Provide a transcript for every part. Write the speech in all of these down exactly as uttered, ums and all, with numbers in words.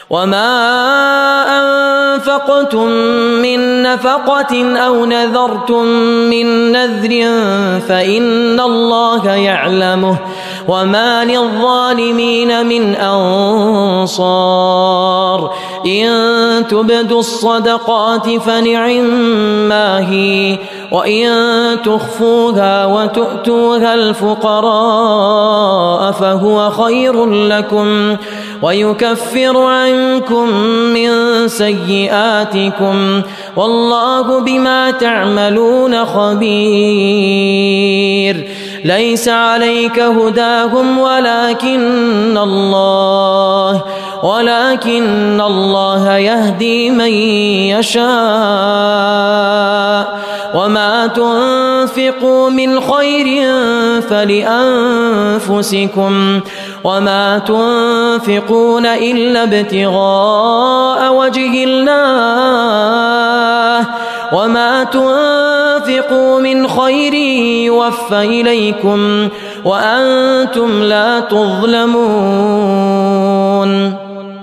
وما أنفقتم من نفقة أو نذرتم من نذر فإن الله يعلمه وما للظالمين من أنصار إن تبدوا الصدقات فنعما هي وإن تخفوها وتؤتوها الفقراء فهو خير لكم ويكفر عنكم من سيئاتكم والله بما تعملون خبير ليس عليك هداهم ولكن الله ولكن الله يهدي من يشاء وما تنفقوا من خير فلأنفسكم وما تنفقون إلا ابتغاء وجه الله وما تنفقوا من خير يوفى إليكم وأنتم لا تظلمون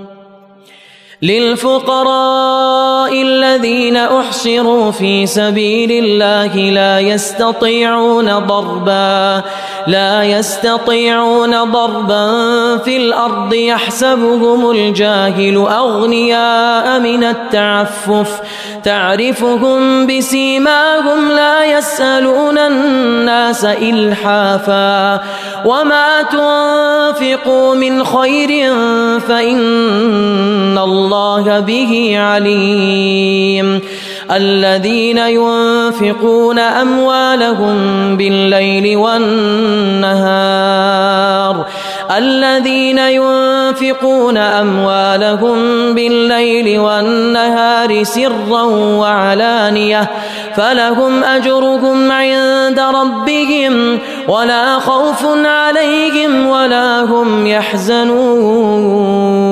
للفقراء الذين أحصروا في سبيل الله لا يستطيعون ضربا لا يستطيعون ضربا في الأرض يحسبهم الجاهل أغنياء من التعفف تعرفهم بسيماهم لا يسألون الناس إلحافا وما تنفقوا من خير فإن الله به عليم الذين ينفقون أموالهم بالليل والنهار الذين ينفقون أموالهم بالليل والنهار سرا وعلانية فلهم أجرهم عند ربهم ولا خوف عليهم ولا هم يحزنون